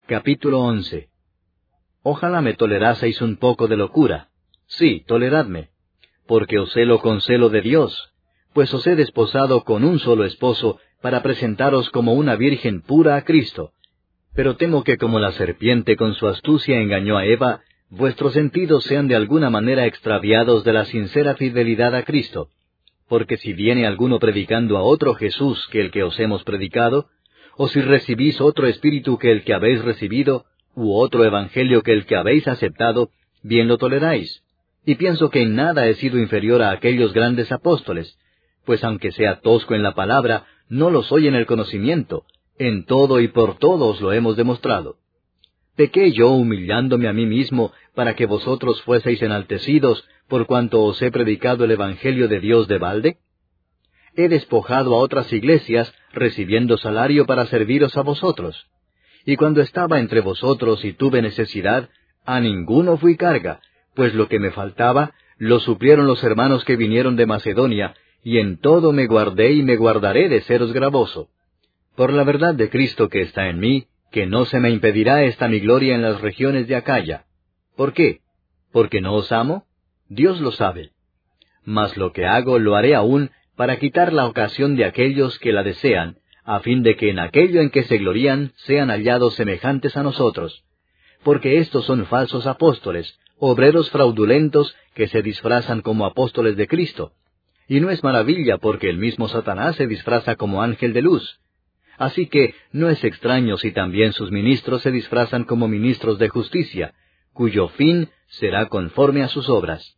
Capítulo 11. Ojalá me toleraseis un poco de locura. Sí, toleradme, porque os celo con celo de Dios, pues os he desposado con un solo esposo, para presentaros como una virgen pura a Cristo. Pero temo que como la serpiente con su astucia engañó a Eva, vuestros sentidos sean de alguna manera extraviados de la sincera fidelidad a Cristo. Porque si viene alguno predicando a otro Jesús que el que os hemos predicado, o si recibís otro espíritu que el que habéis recibido, u otro evangelio que el que habéis aceptado, bien lo toleráis. Y pienso que en nada he sido inferior a aquellos grandes apóstoles, pues aunque sea tosco en la palabra, no lo soy en el conocimiento, en todo y por todo os lo hemos demostrado. ¿Pequé yo humillándome a mí mismo para que vosotros fueseis enaltecidos por cuanto os he predicado el evangelio de Dios de balde? He despojado a otras iglesias, recibiendo salario para serviros a vosotros. Y cuando estaba entre vosotros y tuve necesidad, a ninguno fui carga, pues lo que me faltaba, lo suplieron los hermanos que vinieron de Macedonia, y en todo me guardé y me guardaré de seros gravoso. Por la verdad de Cristo que está en mí, que no se me impedirá esta mi gloria en las regiones de Acaya. ¿Por qué? ¿Porque no os amo? Dios lo sabe. Mas lo que hago lo haré aún, para quitar la ocasión de aquellos que la desean, a fin de que en aquello en que se glorían sean hallados semejantes a nosotros. Porque estos son falsos apóstoles, obreros fraudulentos que se disfrazan como apóstoles de Cristo. Y no es maravilla porque el mismo Satanás se disfraza como ángel de luz. Así que no es extraño si también sus ministros se disfrazan como ministros de justicia, cuyo fin será conforme a sus obras.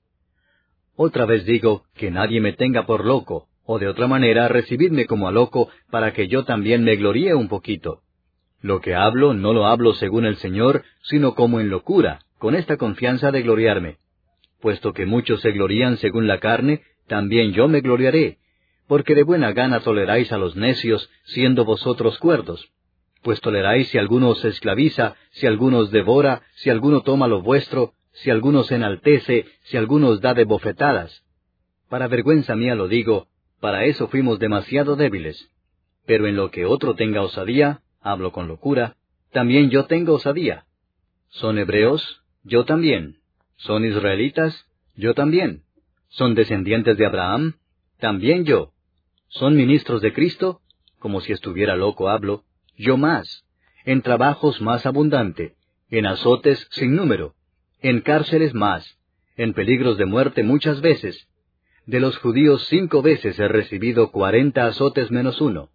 Otra vez digo, que nadie me tenga por loco, o de otra manera recibidme como a loco, para que yo también me gloríe un poquito. Lo que hablo, no lo hablo según el Señor, sino como en locura, con esta confianza de gloriarme. Puesto que muchos se glorían según la carne, también yo me gloriaré, porque de buena gana toleráis a los necios, siendo vosotros cuerdos. Pues toleráis si alguno os esclaviza, si alguno os devora, si alguno toma lo vuestro, si alguno se enaltece, si alguno os da de bofetadas. Para vergüenza mía lo digo, para eso fuimos demasiado débiles. Pero en lo que otro tenga osadía, hablo con locura, también yo tengo osadía. ¿Son hebreos? Yo también. ¿Son israelitas? Yo también. ¿Son descendientes de Abraham? También yo. ¿Son ministros de Cristo? Como si estuviera loco hablo, yo más. En trabajos más abundante, en azotes sin número, en cárceles más, en peligros de muerte muchas veces. De los judíos 5 veces he recibido 40 azotes menos uno.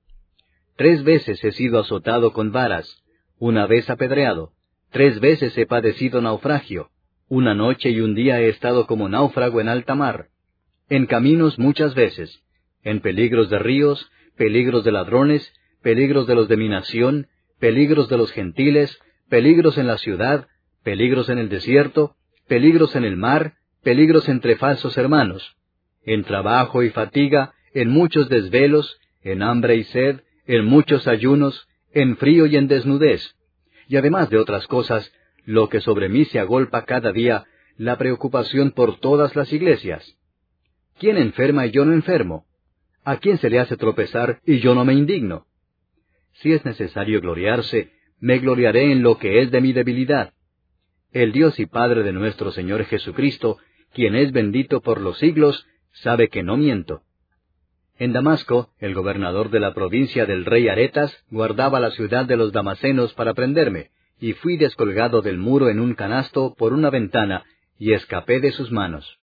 3 veces he sido azotado con varas, 1 vez apedreado, 3 veces he padecido naufragio, 1 noche y 1 día he estado como náufrago en alta mar, en caminos muchas veces, en peligros de ríos, peligros de ladrones, peligros de los de mi nación, peligros de los gentiles, peligros en la ciudad, peligros en el desierto, peligros en el mar, peligros entre falsos hermanos, en trabajo y fatiga, en muchos desvelos, en hambre y sed, en muchos ayunos, en frío y en desnudez, y además de otras cosas, lo que sobre mí se agolpa cada día, la preocupación por todas las iglesias. ¿Quién enferma y yo no enfermo? ¿A quién se le hace tropezar y yo no me indigno? Si es necesario gloriarse, me gloriaré en lo que es de mi debilidad. El Dios y Padre de nuestro Señor Jesucristo, quien es bendito por los siglos, sabe que no miento. En Damasco, el gobernador de la provincia del rey Aretas guardaba la ciudad de los damasenos para prenderme, y fui descolgado del muro en un canasto por una ventana, y escapé de sus manos.